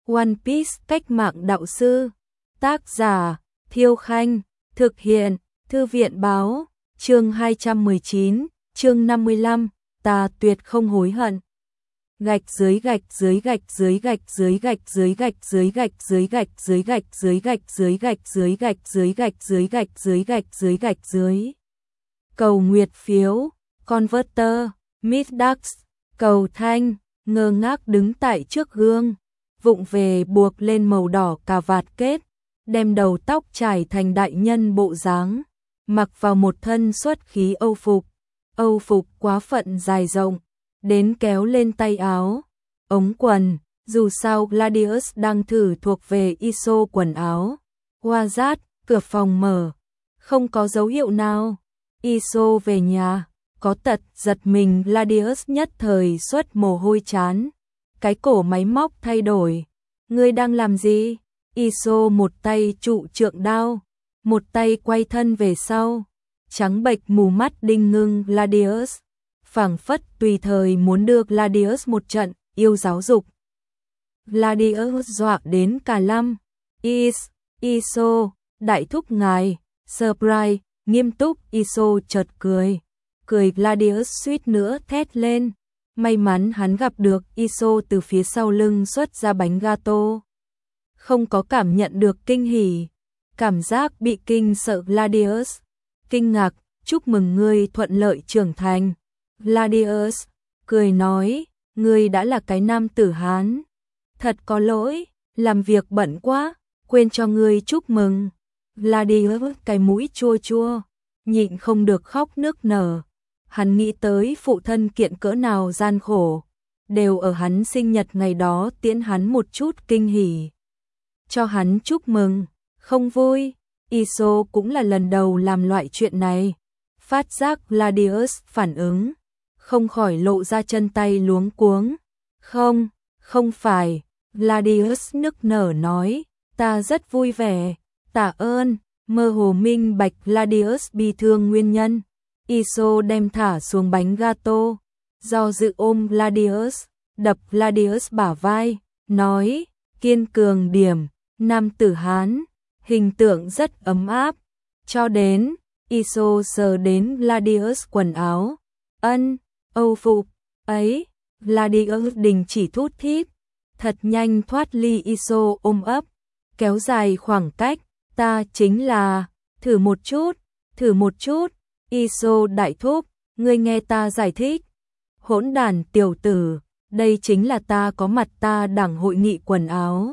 One Piece cách mạng đạo sư. Tác giả Thiêu Khanh. Thực hiện Thư viện báo. Chương 219, chương 55, ta tuyệt không hối hận. Gạch dưới gạch dưới gạch dưới gạch dưới gạch dưới gạch dưới gạch dưới gạch dưới gạch dưới gạch dưới gạch dưới gạch dưới gạch dưới gạch dưới gạch dưới gạch dưới. Cầu nguyệt phiếu, Converter, Middax, cầu thanh, ngơ ngác đứng tại trước gương, vụng về buộc lên màu đỏ cà vạt kết, đem đầu tóc trải thành đại nhân bộ dáng, mặc vào một thân xuất khí Âu phục quá phận dài rộng, đến kéo lên tay áo, ống quần, dù sao Gladius đang thử thuộc về ISO quần áo. Wazat, cửa phòng mở, không có dấu hiệu nào. ISO về nhà, có tật giật mình. Gladius nhất thời xuất mồ hôi chán, cái cổ máy móc thay đổi. Ngươi đang làm gì? ISO một tay trụ trượng đao, một tay quay thân về sau, trắng bệch mù mắt đinh ngưng Gladius, phảng phất tùy thời muốn đưa Gladius một trận yêu giáo dục. Gladius dọa đến cả lăm. ISO, đại thúc ngài, surprise, nghiêm túc. ISO chợt cười. Gladius suýt nữa thét lên. May mắn hắn gặp được. ISO từ phía sau lưng xuất ra bánh gato. Không có cảm nhận được kinh hỉ, cảm giác bị kinh sợ. Gladius kinh ngạc, chúc mừng ngươi thuận lợi trưởng thành. Gladius cười nói, ngươi đã là cái nam tử Hán. Thật có lỗi, làm việc bận quá, quên cho ngươi chúc mừng. Gladius cái mũi chua chua, nhịn không được khóc nức nở. Hắn nghĩ tới phụ thân kiện cỡ nào gian khổ, đều ở hắn sinh nhật ngày đó tiễn hắn một chút kinh hỉ, cho hắn chúc mừng. Không vui. ISO cũng là lần đầu làm loại chuyện này. Phát giác Gladius phản ứng, không khỏi lộ ra chân tay luống cuống. Không phải. Gladius nức nở nói, ta rất vui vẻ, tạ ơn. Mơ hồ minh bạch Gladius bi thương nguyên nhân. ISO đem thả xuống bánh gato, do dự ôm Gladius, đập Gladius bả vai, nói, kiên cường điểm, nam tử Hán, hình tượng rất ấm áp. Cho đến, ISO sờ đến Gladius quần áo, Âu phục ấy. Gladius đình chỉ thút thít, thật nhanh thoát ly ISO ôm ấp, kéo dài khoảng cách. Ta chính là, thử một chút. ISO đại thúc, ngươi nghe ta giải thích. Hỗn đản tiểu tử, đây chính là ta có mặt ta đảng hội nghị quần áo.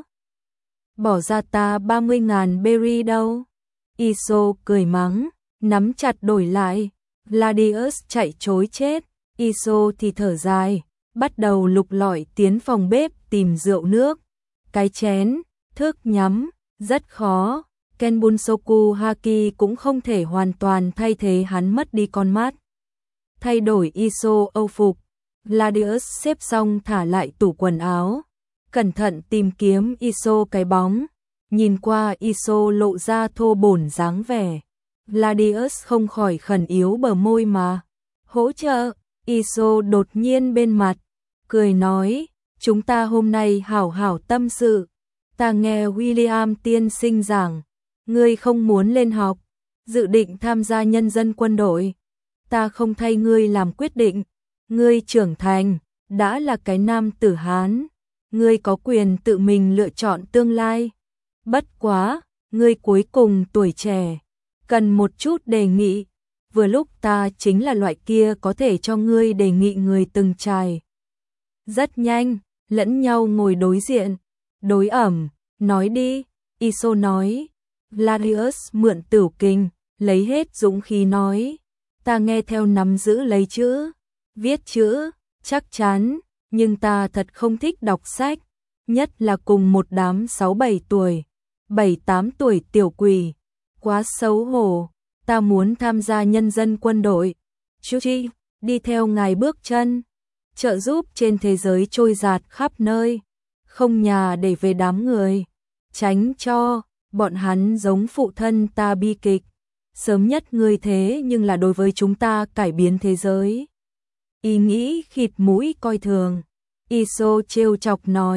Bỏ ra ta 30.000 berry đâu. ISO cười mắng, nắm chặt đổi lại. Gladius chạy trối chết. ISO thì thở dài, bắt đầu lục lọi tiến phòng bếp tìm rượu nước, cái chén, thước nhắm, rất khó. Ken Bunsoku Haki cũng không thể hoàn toàn thay thế hắn mất đi con mắt. Thay đổi ISO Âu phục, Gladius xếp xong thả lại tủ quần áo, cẩn thận tìm kiếm ISO cái bóng. Nhìn qua ISO lộ ra thô bổn dáng vẻ, Gladius không khỏi khẩn yếu bờ môi mà hỗ trợ. ISO đột nhiên bên mặt, cười nói, chúng ta hôm nay hảo hảo tâm sự. Ta nghe William tiên sinh giảng, ngươi không muốn lên học, dự định tham gia nhân dân quân đội. Ta không thay ngươi làm quyết định, ngươi trưởng thành, đã là cái nam tử Hán, ngươi có quyền tự mình lựa chọn tương lai. Bất quá, ngươi cuối cùng tuổi trẻ, cần một chút đề nghị. Vừa lúc ta chính là loại kia có thể cho ngươi đề nghị người từng trải. Rất nhanh, lẫn nhau ngồi đối diện, đối ẩm, nói đi. ISO nói. Gladius mượn tửu kinh, lấy hết dũng khí nói, ta nghe theo nắm giữ lấy chữ, viết chữ, chắc chắn, nhưng ta thật không thích đọc sách, nhất là cùng một đám 6-7 tuổi, 7-8 tuổi tiểu quỷ, quá xấu hổ. Ta muốn tham gia nhân dân quân đội, Chuchi, đi theo ngài bước chân, trợ giúp trên thế giới trôi dạt khắp nơi, không nhà để về đám người, tránh cho bọn hắn giống phụ thân ta bi kịch. Sớm nhất ngươi thế nhưng là đối với chúng ta cải biến thế giới. Ý nghĩ khịt mũi coi thường. ISO trêu chọc nói,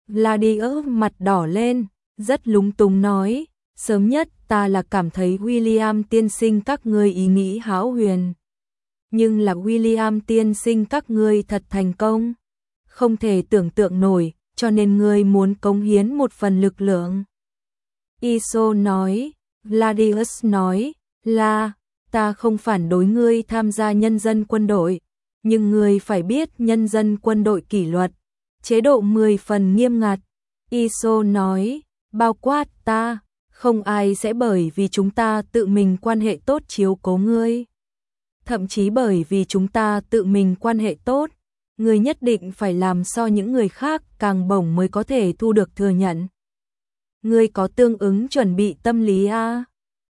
Gladius mặt đỏ lên, rất lúng túng nói, sớm nhất ta là cảm thấy William tiên sinh các ngươi ý nghĩ hão huyền. Nhưng là William tiên sinh các ngươi thật thành công. Không thể tưởng tượng nổi, cho nên ngươi muốn cống hiến một phần lực lượng. Iso nói, Gladius nói, là, ta không phản đối ngươi tham gia nhân dân quân đội, nhưng ngươi phải biết nhân dân quân đội kỷ luật, chế độ 10 phần nghiêm ngặt. Iso nói, bao quát ta, không ai sẽ bởi vì chúng ta tự mình quan hệ tốt chiếu cố ngươi. Thậm chí bởi vì chúng ta tự mình quan hệ tốt, ngươi nhất định phải làm so những người khác càng bổng mới có thể thu được thừa nhận. Ngươi có tương ứng chuẩn bị tâm lý à?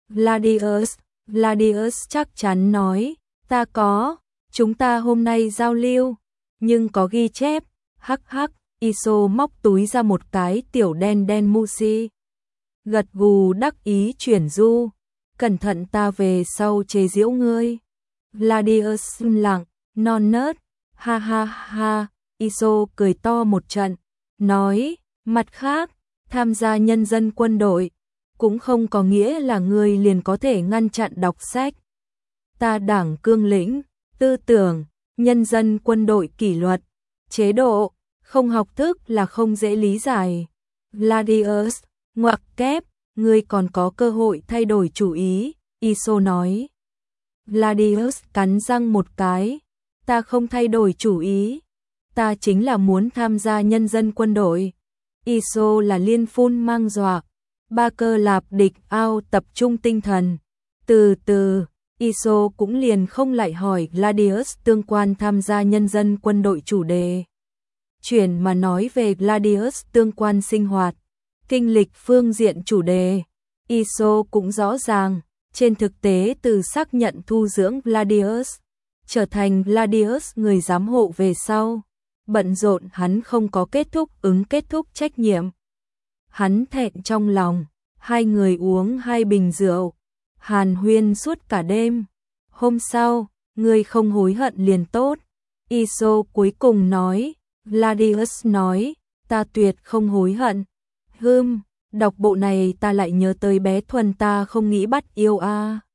Gladius chắc chắn nói, ta có, chúng ta hôm nay giao lưu, nhưng có ghi chép, hắc hắc, Iso móc túi ra một cái tiểu đen đen Musi. Gật gù đắc ý chuyển du, cẩn thận ta về sau chế giễu ngươi. Gladius lặng, non nớt, ha ha ha, Iso cười to một trận, nói, mặt khác, tham gia nhân dân quân đội, cũng không có nghĩa là ngươi liền có thể ngăn chặn đọc sách. Ta đảng cương lĩnh, tư tưởng, nhân dân quân đội kỷ luật, chế độ, không học thức là không dễ lý giải. Gladius, ngoặc kép, ngươi còn có cơ hội thay đổi chủ ý, Iso nói. Gladius cắn răng một cái, ta không thay đổi chủ ý, ta chính là muốn tham gia nhân dân quân đội. Iso là liên phun mang dọa, ba cơ lạp địch ao tập trung tinh thần. Từ từ, Iso cũng liền không lại hỏi Gladius tương quan tham gia nhân dân quân đội chủ đề. Chuyển mà nói về Gladius tương quan sinh hoạt, kinh lịch phương diện chủ đề. Iso cũng rõ ràng, trên thực tế từ xác nhận thu dưỡng Gladius, trở thành Gladius người giám hộ về sau. Bận rộn hắn không có kết thúc trách nhiệm. Hắn thẹn trong lòng, hai người uống 2 bình rượu, hàn huyên suốt cả đêm. Hôm sau, ngươi không hối hận liền tốt. Iso cuối cùng nói, Gladius nói, ta tuyệt không hối hận. Đọc bộ này ta lại nhớ tới bé Thuần ta không nghĩ bắt yêu a.